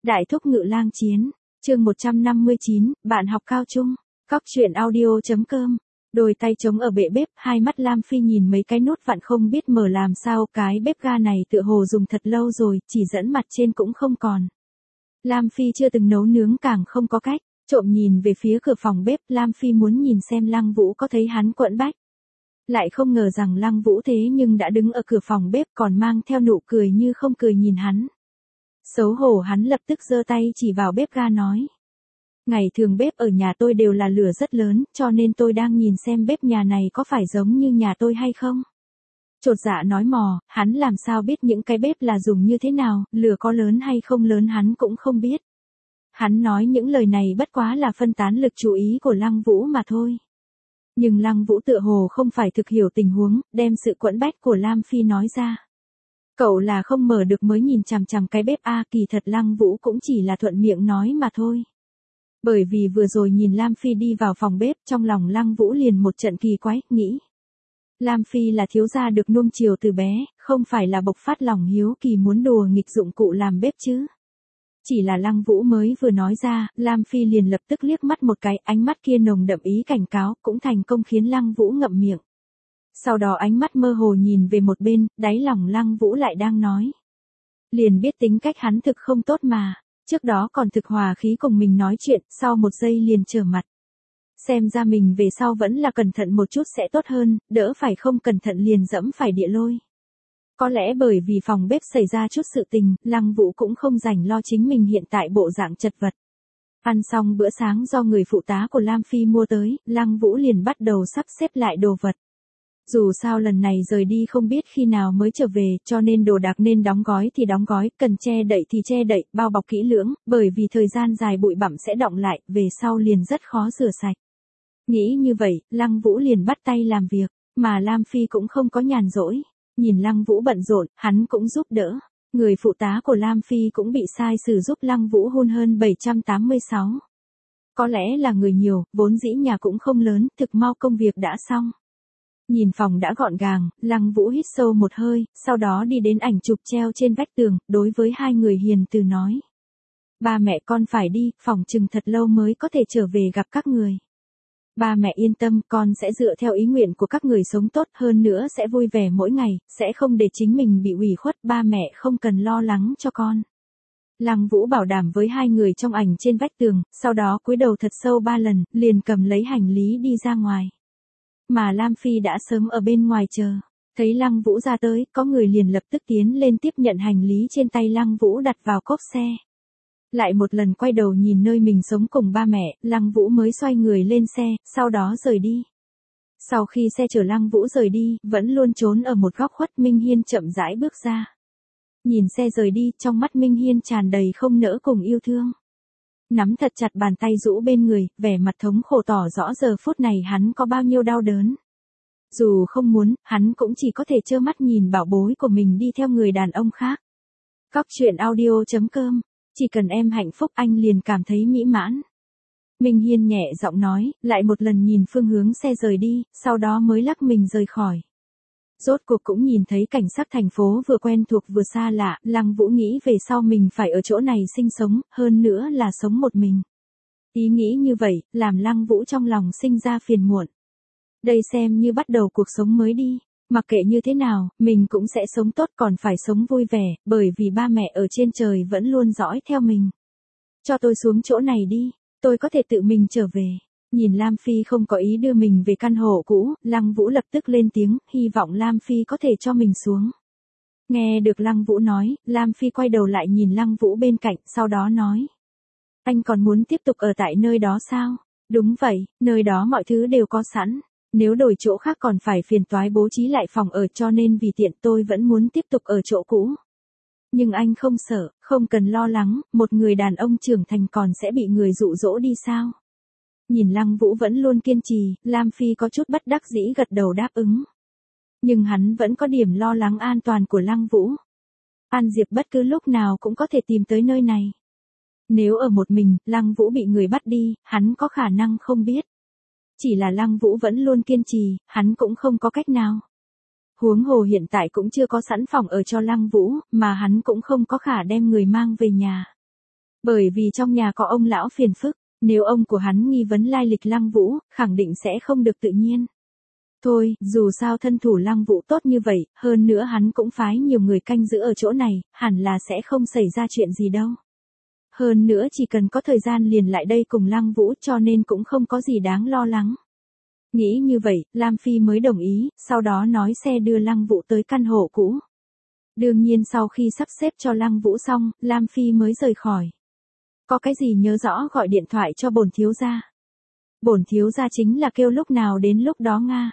Đại thúc ngự lang chiến, chương 159, bạn học cao trung, Cóc truyện audio.com. Đôi tay trống ở bệ bếp, hai mắt Lam Phi nhìn mấy cái nút vặn không biết mở làm sao, cái bếp ga này tựa hồ dùng thật lâu rồi, chỉ dẫn mặt trên cũng không còn. Lam Phi chưa từng nấu nướng càng không có cách, trộm nhìn về phía cửa phòng bếp, Lam Phi muốn nhìn xem Lăng Vũ có thấy hắn quẫn bách. Lại không ngờ rằng Lăng Vũ thế nhưng đã đứng ở cửa phòng bếp còn mang theo nụ cười như không cười nhìn hắn. Xấu hổ hắn lập tức giơ tay chỉ vào bếp ga nói. Ngày thường bếp ở nhà tôi đều là lửa rất lớn, cho nên tôi đang nhìn xem bếp nhà này có phải giống như nhà tôi hay không. Chột dạ nói mò, hắn làm sao biết những cái bếp là dùng như thế nào, lửa có lớn hay không lớn hắn cũng không biết. Hắn nói những lời này bất quá là phân tán lực chú ý của Lăng Vũ mà thôi. Nhưng Lăng Vũ tựa hồ không phải thực hiểu tình huống, đem sự quẫn bách của Lam Phi nói ra. Cậu là không mở được mới nhìn chằm chằm cái bếp kỳ thật Lăng Vũ cũng chỉ là thuận miệng nói mà thôi. Bởi vì vừa rồi nhìn Lam Phi đi vào phòng bếp, trong lòng Lăng Vũ liền một trận kỳ quái, nghĩ. Lam Phi là thiếu gia được nuông chiều từ bé, không phải là bộc phát lòng hiếu kỳ muốn đùa nghịch dụng cụ làm bếp chứ. Chỉ là Lăng Vũ mới vừa nói ra, Lam Phi liền lập tức liếc mắt một cái, ánh mắt kia nồng đậm ý cảnh cáo, cũng thành công khiến Lăng Vũ ngậm miệng. Sau đó ánh mắt mơ hồ nhìn về một bên, đáy lòng Lăng Vũ lại đang nói. Liền biết tính cách hắn thực không tốt mà, trước đó còn thực hòa khí cùng mình nói chuyện, sau một giây liền trở mặt. Xem ra mình về sau vẫn là cẩn thận một chút sẽ tốt hơn, đỡ phải không cẩn thận liền dẫm phải địa lôi. Có lẽ bởi vì phòng bếp xảy ra chút sự tình, Lăng Vũ cũng không rảnh lo chính mình hiện tại bộ dạng chật vật. Ăn xong bữa sáng do người phụ tá của Lam Phi mua tới, Lăng Vũ liền bắt đầu sắp xếp lại đồ vật. Dù sao lần này rời đi không biết khi nào mới trở về, cho nên đồ đạc nên đóng gói thì đóng gói, cần che đậy thì che đậy, bao bọc kỹ lưỡng, bởi vì thời gian dài bụi bặm sẽ đọng lại, về sau liền rất khó rửa sạch. Nghĩ như vậy, Lăng Vũ liền bắt tay làm việc, mà Lam Phi cũng không có nhàn rỗi. Nhìn Lăng Vũ bận rộn, hắn cũng giúp đỡ. Người phụ tá của Lam Phi cũng bị sai sử giúp Lăng Vũ hun hơn 786. Có lẽ là người nhiều, vốn dĩ nhà cũng không lớn, thực mau công việc đã xong. Nhìn phòng đã gọn gàng, Lăng Vũ hít sâu một hơi, sau đó đi đến ảnh chụp treo trên vách tường, đối với hai người hiền từ nói. Ba mẹ con phải đi, phòng chừng thật lâu mới có thể trở về gặp các người. Ba mẹ yên tâm, con sẽ dựa theo ý nguyện của các người sống tốt hơn nữa sẽ vui vẻ mỗi ngày, sẽ không để chính mình bị ủy khuất, ba mẹ không cần lo lắng cho con. Lăng Vũ bảo đảm với hai người trong ảnh trên vách tường, sau đó cúi đầu thật sâu 3 lần, liền cầm lấy hành lý đi ra ngoài. Mà Lam Phi đã sớm ở bên ngoài chờ, thấy Lăng Vũ ra tới, có người liền lập tức tiến lên tiếp nhận hành lý trên tay Lăng Vũ đặt vào cốp xe. Lại một lần quay đầu nhìn nơi mình sống cùng ba mẹ, Lăng Vũ mới xoay người lên xe, sau đó rời đi. Sau khi xe chở Lăng Vũ rời đi, vẫn luôn trốn ở một góc khuất, Minh Hiên chậm rãi bước ra. Nhìn xe rời đi, trong mắt Minh Hiên tràn đầy không nỡ cùng yêu thương. Nắm thật chặt bàn tay rũ bên người, vẻ mặt thống khổ tỏ rõ giờ phút này hắn có bao nhiêu đau đớn. Dù không muốn, hắn cũng chỉ có thể trơ mắt nhìn bảo bối của mình đi theo người đàn ông khác. Cóc truyện audio.com. Chỉ cần em hạnh phúc anh liền cảm thấy mỹ mãn. Minh Hiên nhẹ giọng nói, lại một lần nhìn phương hướng xe rời đi, sau đó mới lắc mình rời khỏi. Rốt cuộc cũng nhìn thấy cảnh sắc thành phố vừa quen thuộc vừa xa lạ, Lăng Vũ nghĩ về sau mình phải ở chỗ này sinh sống, hơn nữa là sống một mình. Ý nghĩ như vậy, làm Lăng Vũ trong lòng sinh ra phiền muộn. Đây xem như bắt đầu cuộc sống mới đi. Mặc kệ như thế nào, mình cũng sẽ sống tốt còn phải sống vui vẻ, bởi vì ba mẹ ở trên trời vẫn luôn dõi theo mình. Cho tôi xuống chỗ này đi, tôi có thể tự mình trở về. Nhìn Lam Phi không có ý đưa mình về căn hộ cũ, Lăng Vũ lập tức lên tiếng, hy vọng Lam Phi có thể cho mình xuống. Nghe được Lăng Vũ nói, Lam Phi quay đầu lại nhìn Lăng Vũ bên cạnh, sau đó nói. Anh còn muốn tiếp tục ở tại nơi đó sao? Đúng vậy, nơi đó mọi thứ đều có sẵn. Nếu đổi chỗ khác còn phải phiền toái bố trí lại phòng ở, cho nên vì tiện tôi vẫn muốn tiếp tục ở chỗ cũ. Nhưng anh không sợ, không cần lo lắng, một người đàn ông trưởng thành còn sẽ bị người dụ dỗ đi sao? Nhìn Lăng Vũ vẫn luôn kiên trì, Lam Phi có chút bất đắc dĩ gật đầu đáp ứng. Nhưng hắn vẫn có điểm lo lắng an toàn của Lăng Vũ. An Diệp bất cứ lúc nào cũng có thể tìm tới nơi này. Nếu ở một mình, Lăng Vũ bị người bắt đi, hắn có khả năng không biết. Chỉ là Lăng Vũ vẫn luôn kiên trì, hắn cũng không có cách nào. Huống hồ hiện tại cũng chưa có sẵn phòng ở cho Lăng Vũ, mà hắn cũng không có khả đem người mang về nhà. Bởi vì trong nhà có ông lão phiền phức, nếu ông của hắn nghi vấn lai lịch Lăng Vũ, khẳng định sẽ không được tự nhiên. Thôi, dù sao thân thủ Lăng Vũ tốt như vậy, hơn nữa hắn cũng phái nhiều người canh giữ ở chỗ này, hẳn là sẽ không xảy ra chuyện gì đâu. Hơn nữa chỉ cần có thời gian liền lại đây cùng Lăng Vũ cho nên cũng không có gì đáng lo lắng. Nghĩ như vậy, Lam Phi mới đồng ý, sau đó nói xe đưa Lăng Vũ tới căn hộ cũ. Đương nhiên sau khi sắp xếp cho Lăng Vũ xong, Lam Phi mới rời khỏi. Có cái gì nhớ rõ gọi điện thoại cho bổn thiếu gia. Bổn thiếu gia chính là kêu lúc nào đến lúc đó Nga.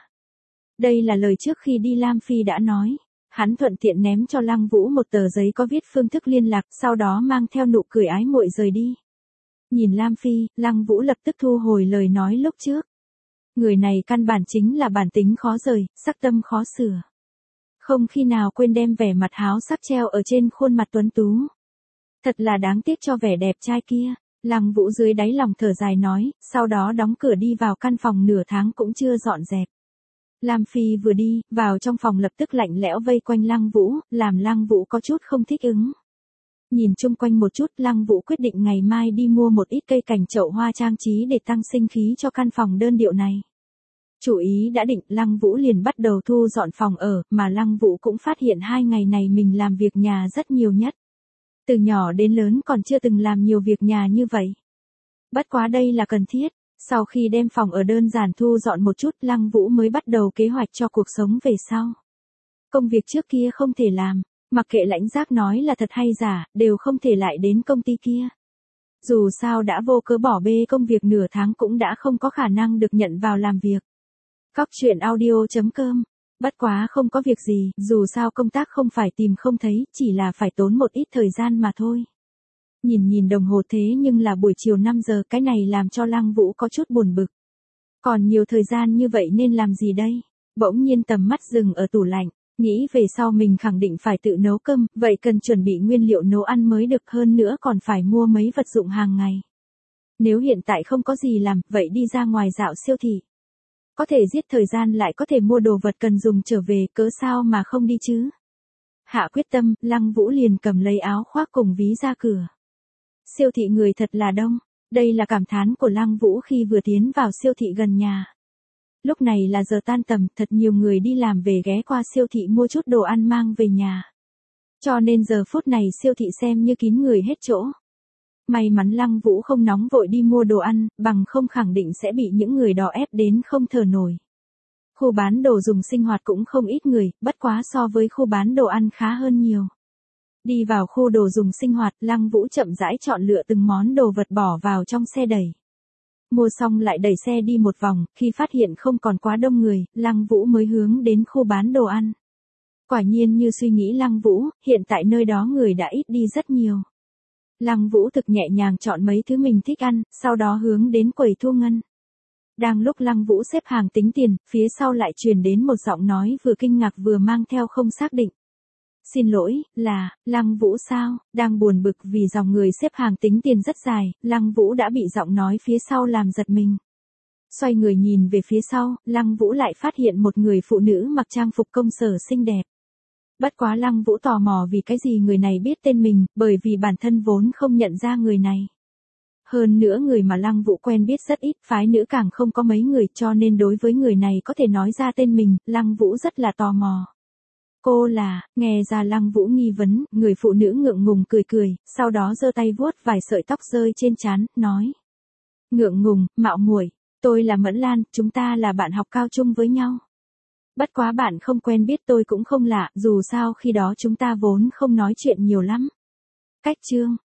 Đây là lời trước khi đi Lam Phi đã nói. Hắn thuận tiện ném cho Lăng Vũ một tờ giấy có viết phương thức liên lạc, sau đó mang theo nụ cười ái muội rời đi. Nhìn Lam Phi, Lăng Vũ lập tức thu hồi lời nói lúc trước. Người này căn bản chính là bản tính khó rời, sắc tâm khó sửa. Không khi nào quên đem vẻ mặt háo sắc treo ở trên khuôn mặt tuấn tú. Thật là đáng tiếc cho vẻ đẹp trai kia. Lăng Vũ dưới đáy lòng thở dài nói, sau đó đóng cửa đi vào căn phòng nửa tháng cũng chưa dọn dẹp. Lam Phi vừa đi, vào trong phòng lập tức lạnh lẽo vây quanh Lăng Vũ, làm Lăng Vũ có chút không thích ứng. Nhìn chung quanh một chút, Lăng Vũ quyết định ngày mai đi mua một ít cây cảnh chậu hoa trang trí để tăng sinh khí cho căn phòng đơn điệu này. Chủ ý đã định, Lăng Vũ liền bắt đầu thu dọn phòng ở, mà Lăng Vũ cũng phát hiện 2 ngày này mình làm việc nhà rất nhiều nhất. Từ nhỏ đến lớn còn chưa từng làm nhiều việc nhà như vậy. Bất quá đây là cần thiết. Sau khi đem phòng ở đơn giản thu dọn một chút, Lăng Vũ mới bắt đầu kế hoạch cho cuộc sống về sau. Công việc trước kia không thể làm, mặc kệ lãnh giác nói là thật hay giả, đều không thể lại đến công ty kia. Dù sao đã vô cớ bỏ bê công việc nửa tháng cũng đã không có khả năng được nhận vào làm việc. Cóc truyện audio.com. Bất quá không có việc gì, dù sao công tác không phải tìm không thấy, chỉ là phải tốn một ít thời gian mà thôi. Nhìn đồng hồ thế nhưng là buổi chiều 5 giờ, cái này làm cho Lăng Vũ có chút buồn bực. Còn nhiều thời gian như vậy nên làm gì đây? Bỗng nhiên tầm mắt dừng ở tủ lạnh, nghĩ về sau mình khẳng định phải tự nấu cơm, vậy cần chuẩn bị nguyên liệu nấu ăn mới được, hơn nữa còn phải mua mấy vật dụng hàng ngày. Nếu hiện tại không có gì làm, vậy đi ra ngoài dạo siêu thị. Có thể giết thời gian lại có thể mua đồ vật cần dùng trở về, cớ sao mà không đi chứ? Hạ quyết tâm, Lăng Vũ liền cầm lấy áo khoác cùng ví ra cửa. Siêu thị người thật là đông, đây là cảm thán của Lăng Vũ khi vừa tiến vào siêu thị gần nhà. Lúc này là giờ tan tầm, thật nhiều người đi làm về ghé qua siêu thị mua chút đồ ăn mang về nhà. Cho nên giờ phút này siêu thị xem như kín người hết chỗ. May mắn Lăng Vũ không nóng vội đi mua đồ ăn, bằng không khẳng định sẽ bị những người đó ép đến không thở nổi. Khu bán đồ dùng sinh hoạt cũng không ít người, bất quá so với khu bán đồ ăn khá hơn nhiều. Đi vào khu đồ dùng sinh hoạt, Lăng Vũ chậm rãi chọn lựa từng món đồ vật bỏ vào trong xe đẩy. Mua xong lại đẩy xe đi một vòng, khi phát hiện không còn quá đông người, Lăng Vũ mới hướng đến khu bán đồ ăn. Quả nhiên như suy nghĩ Lăng Vũ, hiện tại nơi đó người đã ít đi rất nhiều. Lăng Vũ thực nhẹ nhàng chọn mấy thứ mình thích ăn, sau đó hướng đến quầy thu ngân. Đang lúc Lăng Vũ xếp hàng tính tiền, phía sau lại truyền đến một giọng nói vừa kinh ngạc vừa mang theo không xác định. Xin lỗi, là Lăng Vũ sao? Đang buồn bực vì dòng người xếp hàng tính tiền rất dài, Lăng Vũ đã bị giọng nói phía sau làm giật mình. Xoay người nhìn về phía sau, Lăng Vũ lại phát hiện một người phụ nữ mặc trang phục công sở xinh đẹp. Bất quá Lăng Vũ tò mò vì cái gì người này biết tên mình, bởi vì bản thân vốn không nhận ra người này. Hơn nữa người mà Lăng Vũ quen biết rất ít, phái nữ càng không có mấy người, cho nên đối với người này có thể nói ra tên mình, Lăng Vũ rất là tò mò. Cô là, nghe ra Lăng Vũ nghi vấn, người phụ nữ ngượng ngùng cười cười, sau đó giơ tay vuốt vài sợi tóc rơi trên trán, nói. Ngượng ngùng, mạo muội, tôi là Mẫn Lan, chúng ta là bạn học cao trung với nhau. Bất quá bạn không quen biết tôi cũng không lạ, dù sao khi đó chúng ta vốn không nói chuyện nhiều lắm. Cách chương,